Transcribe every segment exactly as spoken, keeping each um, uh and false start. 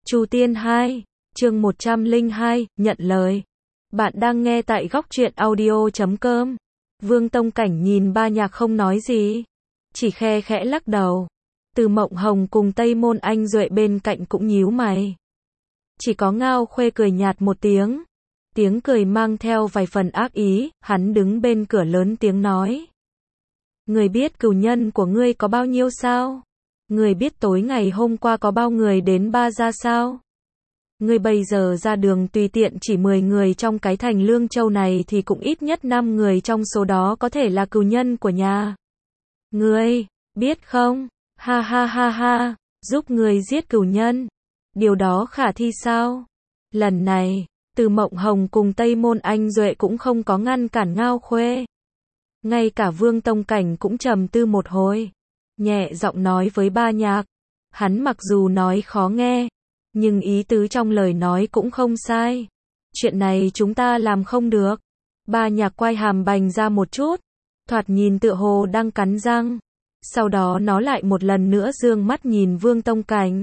Chu Tiên hai, chương một trăm lẻ hai, nhận lời. Bạn đang nghe tại góc truyện audio chấm com. Vương Tông Cảnh nhìn Ba Nhạc không nói gì, chỉ khe khẽ lắc đầu. Từ Mộng Hồng cùng Tây Môn Anh Duệ bên cạnh cũng nhíu mày. Chỉ có Ngao Khuê cười nhạt một tiếng. Tiếng cười mang theo vài phần ác ý, hắn đứng bên cửa lớn tiếng nói. Người biết cửu nhân của ngươi có bao nhiêu sao? Người biết tối ngày hôm qua có bao người đến Ba Gia sao? Ngươi bây giờ ra đường tùy tiện chỉ mười người trong cái thành Lương Châu này thì cũng ít nhất năm người trong số đó có thể là cửu nhân của nhà. Ngươi, biết không? Ha ha ha ha, giúp người giết cửu nhân. Điều đó khả thi sao? Lần này, Từ Mộng Hồng cùng Tây Môn Anh Duệ cũng không có ngăn cản Ngao Khuê. Ngay cả Vương Tông Cảnh cũng trầm tư một hồi, nhẹ giọng nói với Ba Nhạc. Hắn mặc dù nói khó nghe, nhưng ý tứ trong lời nói cũng không sai. Chuyện này chúng ta làm không được. Ba Nhạc quay hàm bành ra một chút, thoạt nhìn tựa hồ đang cắn răng. Sau đó nó lại một lần nữa dương mắt nhìn Vương Tông Cảnh.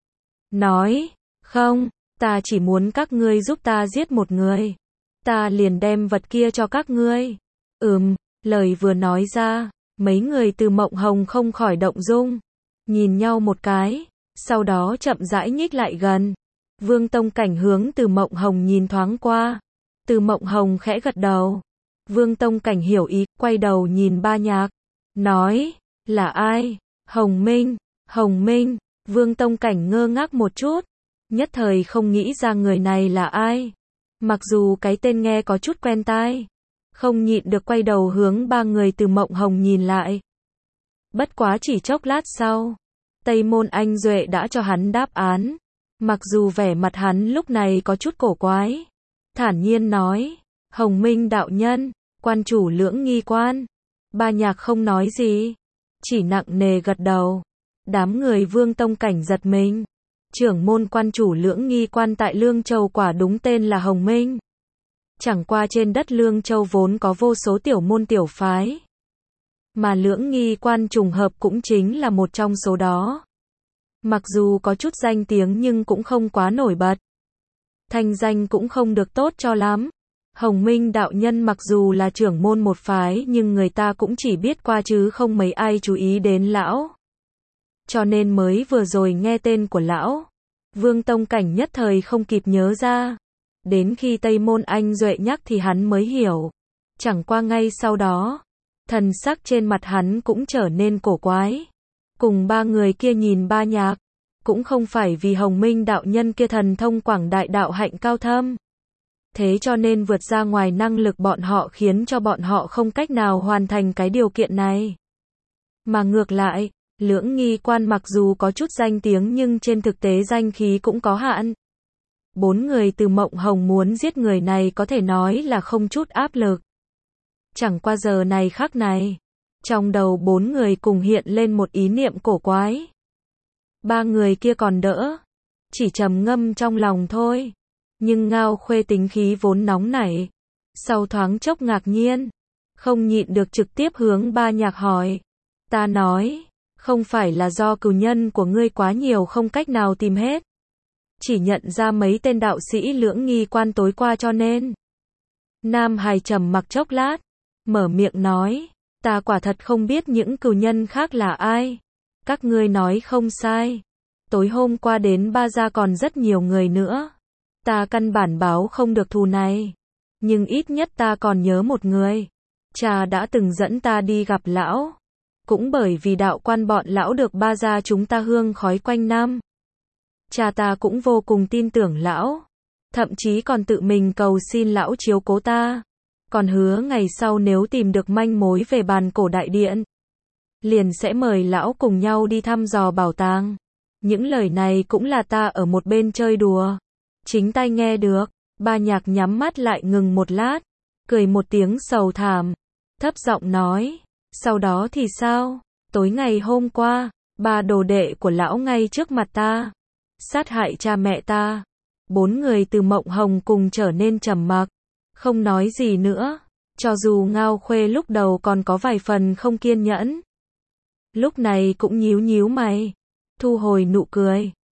Nói, không, ta chỉ muốn các ngươi giúp ta giết một người. Ta liền đem vật kia cho các ngươi. Ừm, lời vừa nói ra, mấy người Từ Mộng Hồng không khỏi động dung. Nhìn nhau một cái, sau đó chậm rãi nhích lại gần. Vương Tông Cảnh hướng Từ Mộng Hồng nhìn thoáng qua. Từ Mộng Hồng khẽ gật đầu. Vương Tông Cảnh hiểu ý, quay đầu nhìn Ba Nhạc. Nói, là ai? Hồng Minh, Hồng Minh. Vương Tông Cảnh ngơ ngác một chút, nhất thời không nghĩ ra người này là ai. Mặc dù cái tên nghe có chút quen tai, không nhịn được quay đầu hướng ba người Từ Mộng Hồng nhìn lại. Bất quá chỉ chốc lát sau, Tây Môn Anh Duệ đã cho hắn đáp án. Mặc dù vẻ mặt hắn lúc này có chút cổ quái, thản nhiên nói, Hồng Minh đạo nhân, quan chủ Lưỡng Nghi Quan. Ba Nhạc không nói gì, chỉ nặng nề gật đầu. Đám người Vương Tông Cảnh giật mình. Trưởng môn quan chủ Lưỡng Nghi Quan tại Lương Châu quả đúng tên là Hồng Minh. Chẳng qua trên đất Lương Châu vốn có vô số tiểu môn tiểu phái, mà Lưỡng Nghi Quan trùng hợp cũng chính là một trong số đó. Mặc dù có chút danh tiếng nhưng cũng không quá nổi bật. Thanh danh cũng không được tốt cho lắm. Hồng Minh đạo nhân mặc dù là trưởng môn một phái nhưng người ta cũng chỉ biết qua chứ không mấy ai chú ý đến lão. Cho nên mới vừa rồi nghe tên của lão, Vương Tông Cảnh nhất thời không kịp nhớ ra. Đến khi Tây Môn Anh Duệ nhắc thì hắn mới hiểu. Chẳng qua ngay sau đó, thần sắc trên mặt hắn cũng trở nên cổ quái. Cùng ba người kia nhìn Ba Nhạc, cũng không phải vì Hồng Minh đạo nhân kia thần thông quảng đại đạo hạnh cao thâm. Thế cho nên vượt ra ngoài năng lực bọn họ khiến cho bọn họ không cách nào hoàn thành cái điều kiện này. Mà ngược lại, Lưỡng Nghi Quan mặc dù có chút danh tiếng nhưng trên thực tế danh khí cũng có hạn. Bốn người Từ Mộng Hồng muốn giết người này có thể nói là không chút áp lực. Chẳng qua giờ này khắc này, trong đầu bốn người cùng hiện lên một ý niệm cổ quái. Ba người kia còn đỡ, chỉ trầm ngâm trong lòng thôi. Nhưng Ngao Khuê tính khí vốn nóng nảy, sau thoáng chốc ngạc nhiên, không nhịn được trực tiếp hướng Ba Nhạc hỏi. Ta nói, không phải là do cửu nhân của ngươi quá nhiều không cách nào tìm hết, chỉ nhận ra mấy tên đạo sĩ Lưỡng Nghi Quan tối qua cho nên. Nam Hải trầm mặc chốc lát, mở miệng nói, ta quả thật không biết những cửu nhân khác là ai. Các ngươi nói không sai, tối hôm qua đến Ba Gia còn rất nhiều người nữa. Ta căn bản báo không được thù này, nhưng ít nhất ta còn nhớ một người. Cha đã từng dẫn ta đi gặp lão, cũng bởi vì đạo quan bọn lão được Ba Gia chúng ta hương khói quanh năm. Cha ta cũng vô cùng tin tưởng lão, thậm chí còn tự mình cầu xin lão chiếu cố ta, còn hứa ngày sau nếu tìm được manh mối về bàn cổ đại điện, liền sẽ mời lão cùng nhau đi thăm dò bảo tàng. Những lời này cũng là ta ở một bên chơi đùa, chính tai nghe được. Ba Nhạc nhắm mắt lại ngừng một lát, cười một tiếng sầu thảm, thấp giọng nói, sau đó thì sao? Tối ngày hôm qua, ba đồ đệ của lão ngay trước mặt ta sát hại cha mẹ ta. Bốn người Từ Mộng Hồng cùng trở nên trầm mặc, không nói gì nữa. Cho dù Ngao Khuê lúc đầu còn có vài phần không kiên nhẫn, lúc này cũng nhíu nhíu mày, thu hồi nụ cười.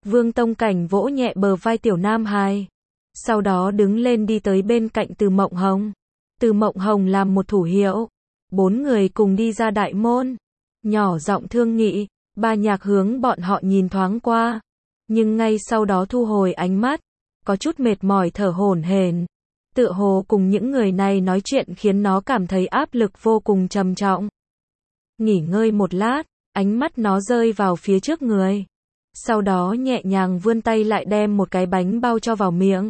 Vương Tông Cảnh vỗ nhẹ bờ vai Tiểu Nam Hài. Sau đó đứng lên đi tới bên cạnh Từ Mộng Hồng. Từ Mộng Hồng làm một thủ hiệu. Bốn người cùng đi ra đại môn. Nhỏ giọng thương nghị. Ba Nhạc hướng bọn họ nhìn thoáng qua. Nhưng ngay sau đó thu hồi ánh mắt. Có chút mệt mỏi thở hổn hển. Tựa hồ cùng những người này nói chuyện khiến nó cảm thấy áp lực vô cùng trầm trọng. Nghỉ ngơi một lát, ánh mắt nó rơi vào phía trước người. Sau đó nhẹ nhàng vươn tay lại đem một cái bánh bao cho vào miệng.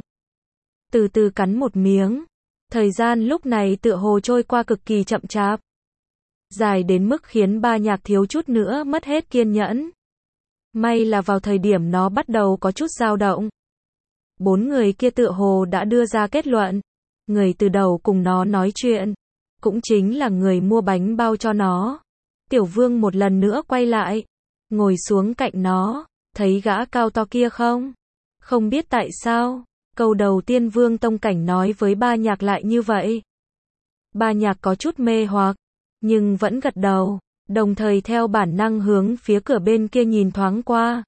Từ từ cắn một miếng. Thời gian lúc này tựa hồ trôi qua cực kỳ chậm chạp. Dài đến mức khiến Ba Nhạc thiếu chút nữa mất hết kiên nhẫn. May là vào thời điểm nó bắt đầu có chút dao động. Bốn người kia tựa hồ đã đưa ra kết luận. Người từ đầu cùng nó nói chuyện. Cũng chính là người mua bánh bao cho nó. Tiểu Vương một lần nữa quay lại. Ngồi xuống cạnh nó. Thấy gã cao to kia không? Không biết tại sao. Câu đầu tiên Vương Tông Cảnh nói với Ba Nhạc lại như vậy. Ba Nhạc có chút mê hoặc. Nhưng vẫn gật đầu. Đồng thời theo bản năng hướng phía cửa bên kia nhìn thoáng qua.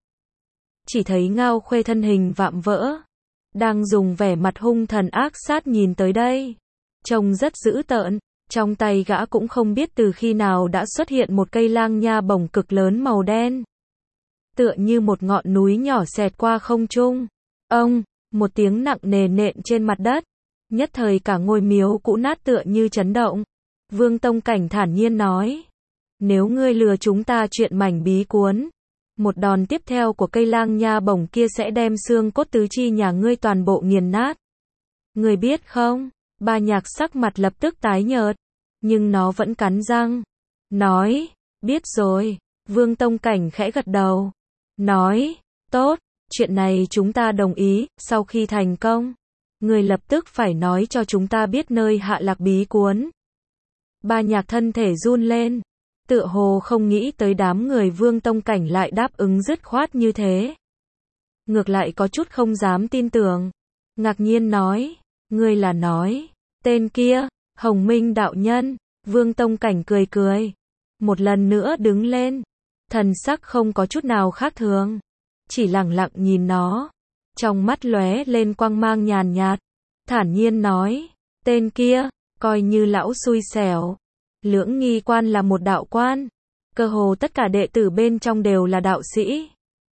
Chỉ thấy Ngao Khuê thân hình vạm vỡ. Đang dùng vẻ mặt hung thần ác sát nhìn tới đây. Trông rất dữ tợn. Trong tay gã cũng không biết từ khi nào đã xuất hiện một cây lang nha bổng cực lớn màu đen. Tựa như một ngọn núi nhỏ xẹt qua không trung. Ông, một tiếng nặng nề nện trên mặt đất. Nhất thời cả ngôi miếu cũ nát tựa như chấn động. Vương Tông Cảnh thản nhiên nói. Nếu ngươi lừa chúng ta chuyện mảnh bí cuốn. Một đòn tiếp theo của cây lang nha bổng kia sẽ đem xương cốt tứ chi nhà ngươi toàn bộ nghiền nát. Ngươi biết không? Ba Nhạc sắc mặt lập tức tái nhợt. Nhưng nó vẫn cắn răng. Nói, biết rồi. Vương Tông Cảnh khẽ gật đầu. Nói, tốt, chuyện này chúng ta đồng ý, sau khi thành công. Ngươi lập tức phải nói cho chúng ta biết nơi hạ lạc bí cuốn. Ba Nhạc thân thể run lên. Tựa hồ không nghĩ tới đám người Vương Tông Cảnh lại đáp ứng dứt khoát như thế. Ngược lại có chút không dám tin tưởng. Ngạc nhiên nói, ngươi là nói, tên kia, Hồng Minh đạo nhân. Vương Tông Cảnh cười cười. Một lần nữa đứng lên. Thần sắc không có chút nào khác thường. Chỉ lặng lặng nhìn nó. Trong mắt lóe lên quang mang nhàn nhạt. Thản nhiên nói, tên kia, coi như lão xui xẻo. Lưỡng Nghi Quan là một đạo quan. Cơ hồ tất cả đệ tử bên trong đều là đạo sĩ.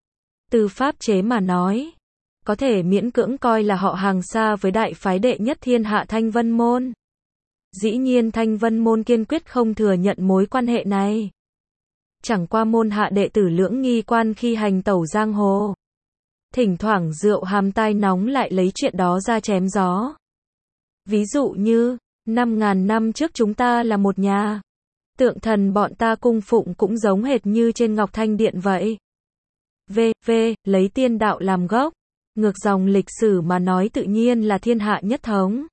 Từ pháp chế mà nói. Có thể miễn cưỡng coi là họ hàng xa với đại phái đệ nhất thiên hạ Thanh Vân Môn. Dĩ nhiên Thanh Vân Môn kiên quyết không thừa nhận mối quan hệ này. Chẳng qua môn hạ đệ tử Lưỡng Nghi Quan khi hành tẩu giang hồ. Thỉnh thoảng rượu hàm tai nóng lại lấy chuyện đó ra chém gió. Ví dụ như, năm ngàn năm trước chúng ta là một nhà. Tượng thần bọn ta cung phụng cũng giống hệt như trên Ngọc Thanh Điện vậy. V. V. Lấy tiên đạo làm gốc. Ngược dòng lịch sử mà nói tự nhiên là thiên hạ nhất thống.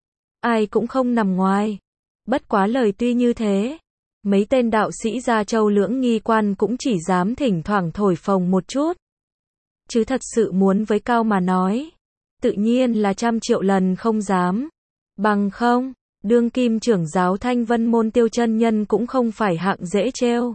Ai cũng không nằm ngoài. Bất quá lời tuy như thế. Mấy tên đạo sĩ Gia Châu Lưỡng Nghi Quan cũng chỉ dám thỉnh thoảng thổi phồng một chút. Chứ thật sự muốn với cao mà nói. Tự nhiên là trăm triệu lần không dám. Bằng không, đương kim trưởng giáo Thanh Vân Môn Tiêu Chân Nhân cũng không phải hạng dễ trêu.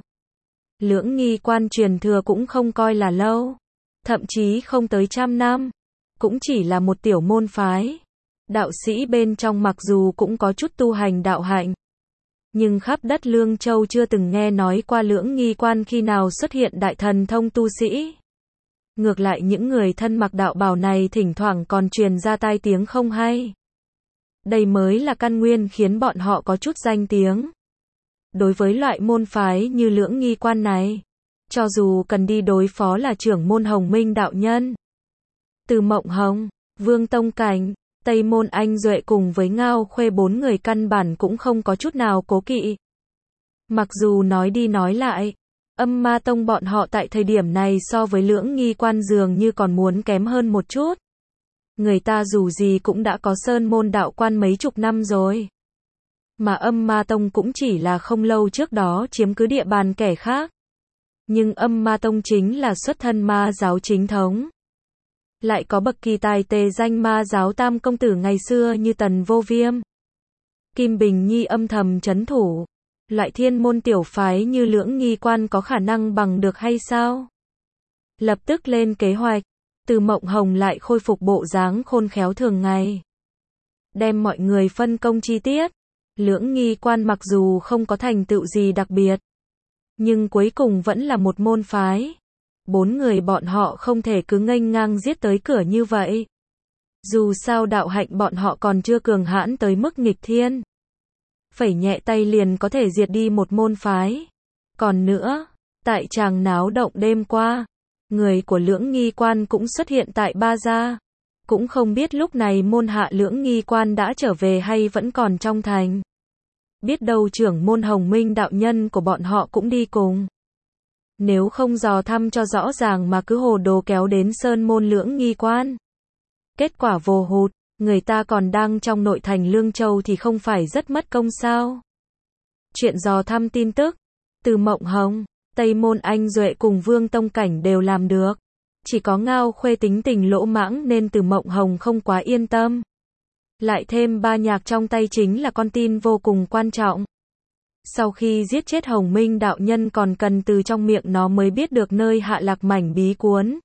Lưỡng Nghi Quan truyền thừa cũng không coi là lâu. Thậm chí không tới trăm năm. Cũng chỉ là một tiểu môn phái. Đạo sĩ bên trong mặc dù cũng có chút tu hành đạo hạnh. Nhưng khắp đất Lương Châu chưa từng nghe nói qua Lưỡng Nghi Quan khi nào xuất hiện đại thần thông tu sĩ. Ngược lại những người thân mặc đạo bào này thỉnh thoảng còn truyền ra tai tiếng không hay. Đây mới là căn nguyên khiến bọn họ có chút danh tiếng. Đối với loại môn phái như Lưỡng Nghi Quan này, cho dù cần đi đối phó là trưởng môn Hồng Minh đạo nhân, Từ Mộng Hồng, Vương Tông Cảnh, Tây Môn Anh Duệ cùng với Ngao Khuê bốn người căn bản cũng không có chút nào cố kỵ. Mặc dù nói đi nói lại, Âm Ma Tông bọn họ tại thời điểm này so với Lưỡng Nghi Quan dường như còn muốn kém hơn một chút. Người ta dù gì cũng đã có sơn môn đạo quan mấy chục năm rồi. Mà Âm Ma Tông cũng chỉ là không lâu trước đó chiếm cứ địa bàn kẻ khác. Nhưng Âm Ma Tông chính là xuất thân ma giáo chính thống. Lại có bậc kỳ tài tề danh ma giáo tam công tử ngày xưa như Tần Vô Viêm, Kim Bình Nhi âm thầm trấn thủ. Loại thiên môn tiểu phái như Lưỡng Nghi Quan có khả năng bằng được hay sao? lập tức lên kế hoạch. Từ Mộng Hồng lại khôi phục bộ dáng khôn khéo thường ngày. Đem mọi người phân công chi tiết. Lưỡng nghi quan mặc dù không có thành tựu gì đặc biệt, nhưng cuối cùng vẫn là một môn phái. Bốn người bọn họ không thể cứ nghênh ngang giết tới cửa như vậy. Dù sao đạo hạnh bọn họ còn chưa cường hãn tới mức nghịch thiên. Phẩy nhẹ tay liền có thể diệt đi một môn phái. Còn nữa, tại tràng náo động đêm qua, người của Lưỡng nghi quan cũng xuất hiện tại Ba Gia. Cũng không biết lúc này môn hạ Lưỡng nghi quan đã trở về hay vẫn còn trong thành. Biết đâu trưởng môn Hồng Minh đạo nhân của bọn họ cũng đi cùng. Nếu không dò thăm cho rõ ràng mà cứ hồ đồ kéo đến sơn môn Lưỡng nghi quan. Kết quả vồ hụt, người ta còn đang trong nội thành Lương Châu thì không phải rất mất công sao. Chuyện dò thăm tin tức, Từ Mộng Hồng, Tây Môn Anh Duệ cùng Vương Tông Cảnh đều làm được. Chỉ có Ngao Khuê tính tình lỗ mãng nên Từ Mộng Hồng không quá yên tâm. Lại thêm Ba Nhạc trong tay chính là con tin vô cùng quan trọng. Sau khi giết chết Hồng Minh đạo nhân còn cần từ trong miệng nó mới biết được nơi hạ lạc mảnh bí cuốn.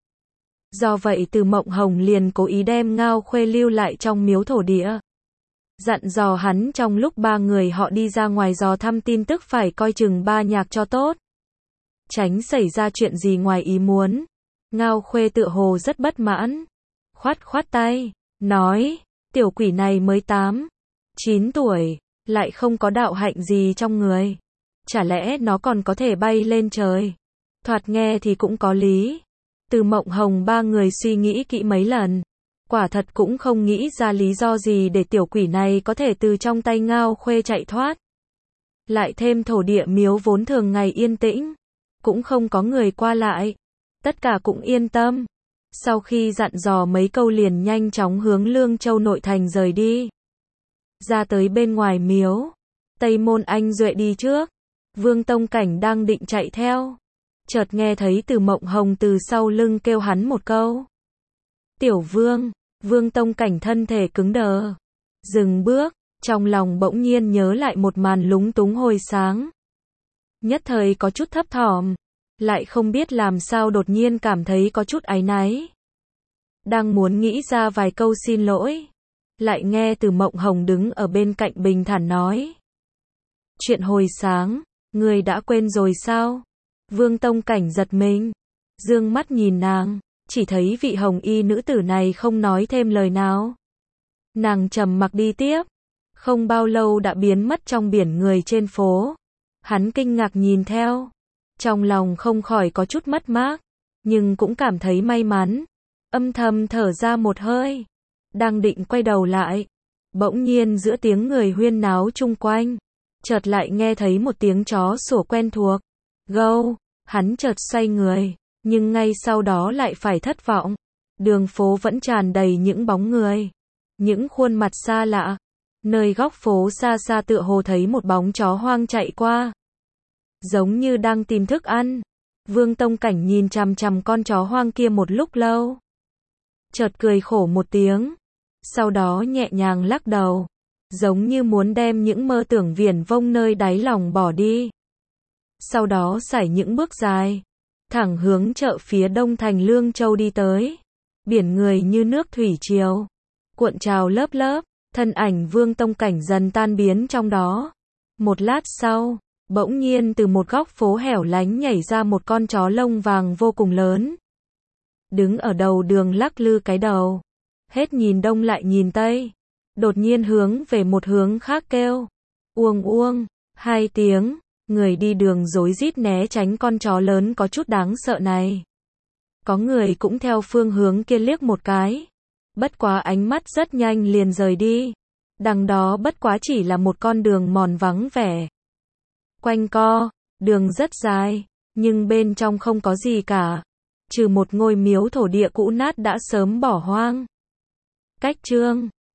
Do vậy Từ Mộng Hồng liền cố ý đem Ngao Khuê lưu lại trong miếu thổ địa. Dặn dò hắn trong lúc ba người họ đi ra ngoài dò thăm tin tức phải coi chừng Ba Nhạc cho tốt. Tránh xảy ra chuyện gì ngoài ý muốn. Ngao Khuê tựa hồ rất bất mãn. Khoát khoát tay, nói, tiểu quỷ này mới tám, chín tuổi, lại không có đạo hạnh gì trong người. Chả lẽ nó còn có thể bay lên trời? Thoạt nghe thì cũng có lý. Từ Mộng Hồng ba người suy nghĩ kỹ mấy lần. Quả thật cũng không nghĩ ra lý do gì để tiểu quỷ này có thể từ trong tay Ngao Khuê chạy thoát. Lại thêm thổ địa miếu vốn thường ngày yên tĩnh. Cũng không có người qua lại. Tất cả cũng yên tâm. Sau khi dặn dò mấy câu liền nhanh chóng hướng Lương Châu nội thành rời đi. Ra tới bên ngoài miếu. Tây Môn Anh Duệ đi trước. Vương Tông Cảnh đang định chạy theo. Chợt nghe thấy Từ Mộng Hồng từ sau lưng kêu hắn một câu. Tiểu Vương. Vương Tông Cảnh thân thể cứng đờ. Dừng bước. Trong lòng bỗng nhiên nhớ lại một màn lúng túng hồi sáng. Nhất thời có chút thấp thỏm. Lại không biết làm sao đột nhiên cảm thấy có chút áy náy. Đang muốn nghĩ ra vài câu xin lỗi. Lại nghe Từ Mộng Hồng đứng ở bên cạnh bình thản nói. Chuyện hồi sáng, người đã quên rồi sao? Vương Tông Cảnh giật mình. Dương mắt nhìn nàng, chỉ thấy vị hồng y nữ tử này không nói thêm lời nào. Nàng trầm mặc đi tiếp. Không bao lâu đã biến mất trong biển người trên phố. Hắn kinh ngạc nhìn theo. Trong lòng không khỏi có chút mất mát, nhưng cũng cảm thấy may mắn. Âm thầm thở ra một hơi. Đang định quay đầu lại. Bỗng nhiên giữa tiếng người huyên náo chung quanh. Chợt lại nghe thấy một tiếng chó sủa quen thuộc. Gâu, hắn chợt xoay người. Nhưng ngay sau đó lại phải thất vọng. Đường phố vẫn tràn đầy những bóng người. Những khuôn mặt xa lạ. Nơi góc phố xa xa tựa hồ thấy một bóng chó hoang chạy qua. Giống như đang tìm thức ăn. Vương Tông Cảnh nhìn chằm chằm con chó hoang kia một lúc lâu. Chợt cười khổ một tiếng. Sau đó nhẹ nhàng lắc đầu. Giống như muốn đem những mơ tưởng viển vông nơi đáy lòng bỏ đi. Sau đó sải những bước dài. Thẳng hướng chợ phía đông thành Lương Châu đi tới. Biển người như nước thủy triều. Cuộn trào lớp lớp. Thân ảnh Vương Tông Cảnh dần tan biến trong đó. Một lát sau. Bỗng nhiên từ một góc phố hẻo lánh nhảy ra một con chó lông vàng vô cùng lớn. Đứng ở đầu đường lắc lư cái đầu. Hết nhìn đông lại nhìn tây. Đột nhiên hướng về một hướng khác kêu. Uông uông, hai tiếng. Người đi đường rối rít né tránh con chó lớn có chút đáng sợ này. Có người cũng theo phương hướng kia liếc một cái. Bất quá ánh mắt rất nhanh liền rời đi. Đằng đó bất quá chỉ là một con đường mòn vắng vẻ. Quanh co, đường rất dài, nhưng bên trong không có gì cả. Trừ một ngôi miếu thổ địa cũ nát đã sớm bỏ hoang. Cách chương